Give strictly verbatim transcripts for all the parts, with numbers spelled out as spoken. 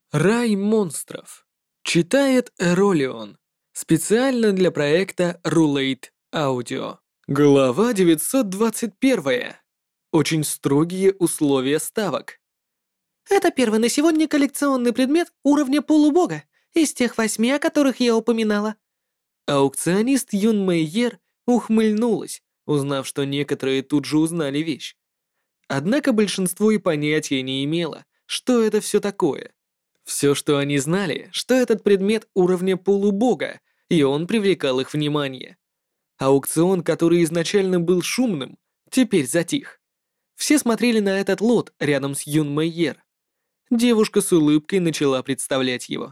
Рай монстров. Читает Эролион. Специально для проекта Rulate Audio. Глава девятьсот двадцать один. Очень строгие условия ставок. Это первый на сегодня коллекционный предмет уровня полубога из тех восьми, о которых я упоминала. Аукционист Юн Мэйер ухмыльнулась, узнав, что некоторые тут же узнали вещь. Однако большинство и понятия не имело, что это все такое. Все, что они знали, что этот предмет уровня полубога, и он привлекал их внимание. Аукцион, который изначально был шумным, теперь затих. Все смотрели на этот лот рядом с Юн Мэйер. Девушка с улыбкой начала представлять его.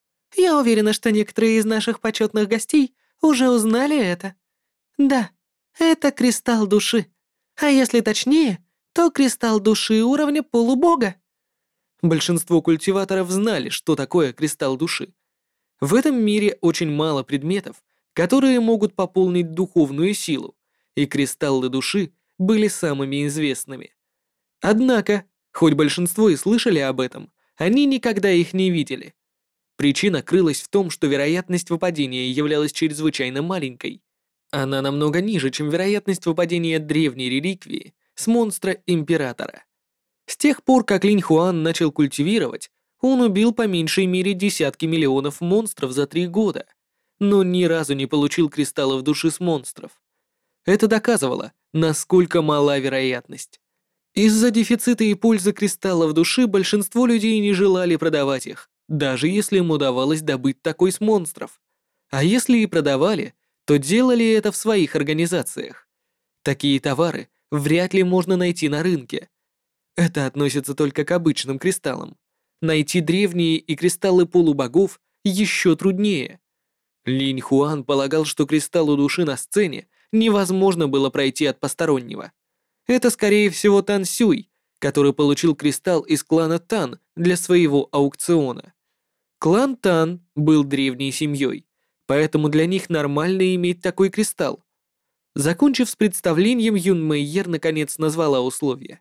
Я уверена, что некоторые из наших почетных гостей уже узнали это. Да, это кристалл души. А если точнее, то кристалл души уровня полубога. Большинство культиваторов знали, что такое кристалл души. В этом мире очень мало предметов, которые могут пополнить духовную силу, и кристаллы души были самыми известными. Однако, хоть большинство и слышали об этом, они никогда их не видели. Причина крылась в том, что вероятность выпадения являлась чрезвычайно маленькой. Она намного ниже, чем вероятность выпадения древней реликвии с монстра Императора. С тех пор, как Линь Хуан начал культивировать, он убил по меньшей мере десятки миллионов монстров за три года, но ни разу не получил кристаллов души с монстров. Это доказывало, насколько мала вероятность. Из-за дефицита и пользы кристаллов души большинство людей не желали продавать их, даже если им удавалось добыть такой с монстров. А если и продавали, то делали это в своих организациях. Такие товары вряд ли можно найти на рынке. Это относится только к обычным кристаллам. Найти древние и кристаллы полубогов еще труднее. Линь Хуан полагал, что кристаллу души на сцене невозможно было пройти от постороннего. Это, скорее всего, Тан Сюй, который получил кристалл из клана Тан для своего аукциона. Клан Тан был древней семьей, поэтому для них нормально иметь такой кристалл. Закончив с представлением, Юн Мэйер наконец назвала условия.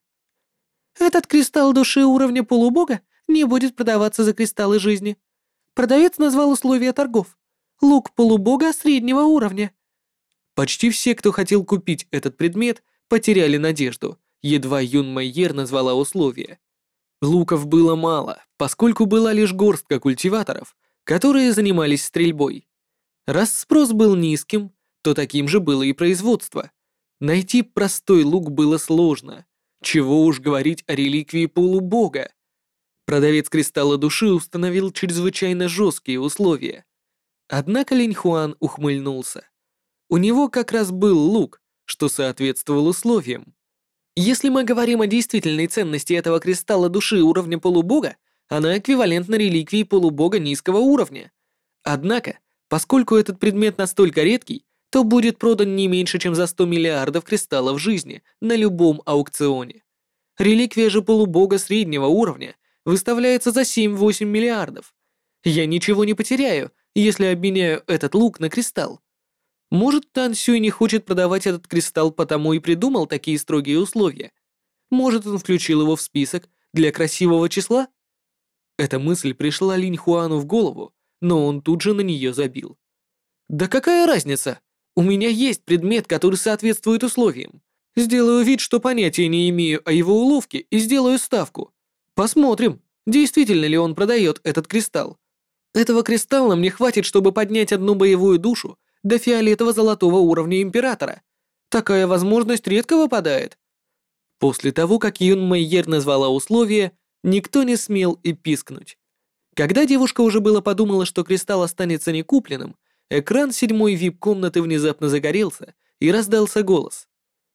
Этот кристалл души уровня полубога не будет продаваться за кристаллы жизни. Продавец назвал условия торгов. Лук полубога среднего уровня. Почти все, кто хотел купить этот предмет, потеряли надежду, едва Юн Мэйер назвала условия. Луков было мало, поскольку была лишь горстка культиваторов, которые занимались стрельбой. Раз спрос был низким, то таким же было и производство. Найти простой лук было сложно. Чего уж говорить о реликвии полубога. Продавец кристалла души установил чрезвычайно жесткие условия. Однако Линь Хуан ухмыльнулся. У него как раз был лук, что соответствовал условиям. Если мы говорим о действительной ценности этого кристалла души уровня полубога, она эквивалентна реликвии полубога низкого уровня. Однако, поскольку этот предмет настолько редкий, то будет продан не меньше, чем за сто миллиардов кристаллов жизни на любом аукционе. Реликвия же полубога среднего уровня выставляется за семь-восемь миллиардов. Я ничего не потеряю, если обменяю этот лук на кристалл. Может, Тан Сюй не хочет продавать этот кристалл, потому и придумал такие строгие условия. Может, он включил его в список для красивого числа? Эта мысль пришла Линь Хуану в голову, но он тут же на нее забил. Да какая разница? У меня есть предмет, который соответствует условиям. Сделаю вид, что понятия не имею о его уловке и сделаю ставку. Посмотрим, действительно ли он продает этот кристалл. Этого кристалла мне хватит, чтобы поднять одну боевую душу до фиолетово-золотого уровня Императора. Такая возможность редко выпадает. После того, как Юн Мэйер назвала условия, никто не смел и пискнуть. Когда девушка уже было подумала, что кристалл останется некупленным, экран седьмой вип-комнаты внезапно загорелся, и раздался голос.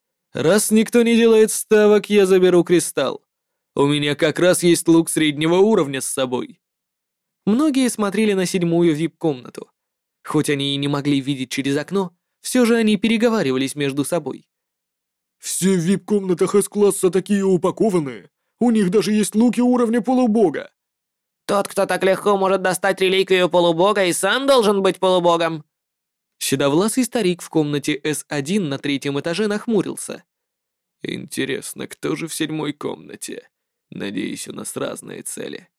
«Раз никто не делает ставок, я заберу кристалл. У меня как раз есть лук среднего уровня с собой». Многие смотрели на седьмую вип-комнату. Хоть они и не могли видеть через окно, все же они переговаривались между собой. «Все в вип-комнатах С-класса такие упакованные. У них даже есть луки уровня полубога». Тот, кто так легко может достать реликвию полубога, и сам должен быть полубогом. Седовласый старик в комнате С один на третьем этаже нахмурился. «Интересно, кто же в седьмой комнате? Надеюсь, у нас разные цели».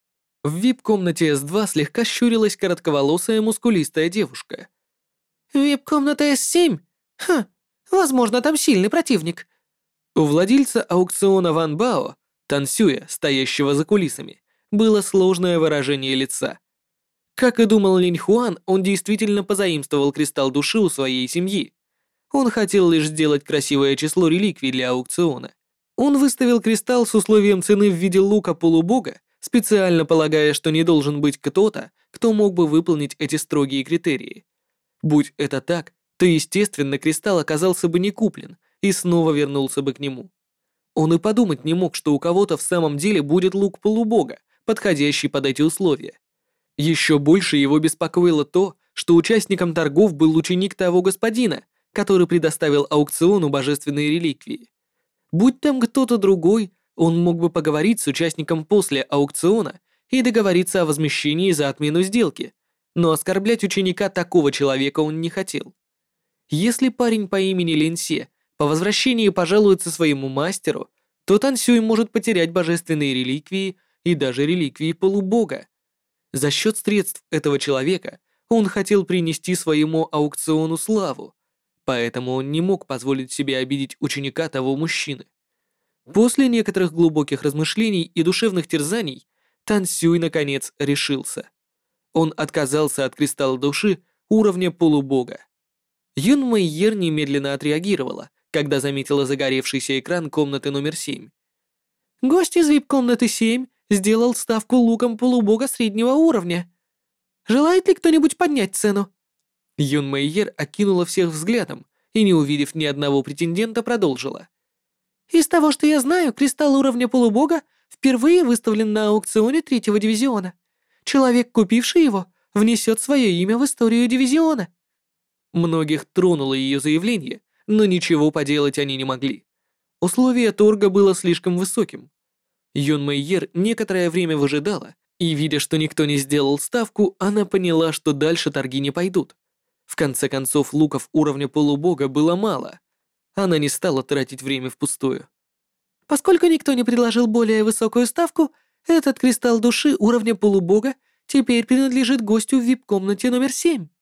В вип-комнате эс два слегка щурилась коротковолосая мускулистая девушка. «Вип-комната эс семь? Ха, возможно, там сильный противник». У владельца аукциона Ван Бао, Тансюя, стоящего за кулисами, было сложное выражение лица. Как и думал Линь Хуан, он действительно позаимствовал кристалл души у своей семьи. Он хотел лишь сделать красивое число реликвий для аукциона. Он выставил кристалл с условием цены в виде лука полубога, специально полагая, что не должен быть кто-то, кто мог бы выполнить эти строгие критерии. Будь это так, то, естественно, кристалл оказался бы не куплен и снова вернулся бы к нему. Он и подумать не мог, что у кого-то в самом деле будет лук полубога, подходящий под эти условия. Еще больше его беспокоило то, что участником торгов был ученик того господина, который предоставил аукциону божественные реликвии. Будь там кто-то другой, он мог бы поговорить с участником после аукциона и договориться о возмещении за отмену сделки, но оскорблять ученика такого человека он не хотел. Если парень по имени Линсе по возвращении пожалуется своему мастеру, то Тансюй может потерять божественные реликвии и даже реликвии полубога. За счет средств этого человека он хотел принести своему аукциону славу, поэтому он не мог позволить себе обидеть ученика того мужчины. После некоторых глубоких размышлений и душевных терзаний Тансюй наконец решился. Он отказался от кристалла души уровня полубога. Юн Мэйер немедленно отреагировала, когда заметила загоревшийся экран комнаты номер семь. «Гость из вип-комнаты семь сделал ставку луком полубога среднего уровня. Желает ли кто-нибудь поднять цену?» Юн Мэйер окинула всех взглядом и, не увидев ни одного претендента, продолжила. «Из того, что я знаю, кристалл уровня полубога впервые выставлен на аукционе третьего дивизиона. Человек, купивший его, внесет свое имя в историю дивизиона». Многих тронуло ее заявление, но ничего поделать они не могли. Условие торга было слишком высоким. Юн Мэйер некоторое время выжидала, и, видя, что никто не сделал ставку, она поняла, что дальше торги не пойдут. В конце концов, луков уровня полубога было мало. Она не стала тратить время впустую. «Поскольку никто не предложил более высокую ставку, этот кристалл души уровня полубога теперь принадлежит гостю в вип-комнате номер семь».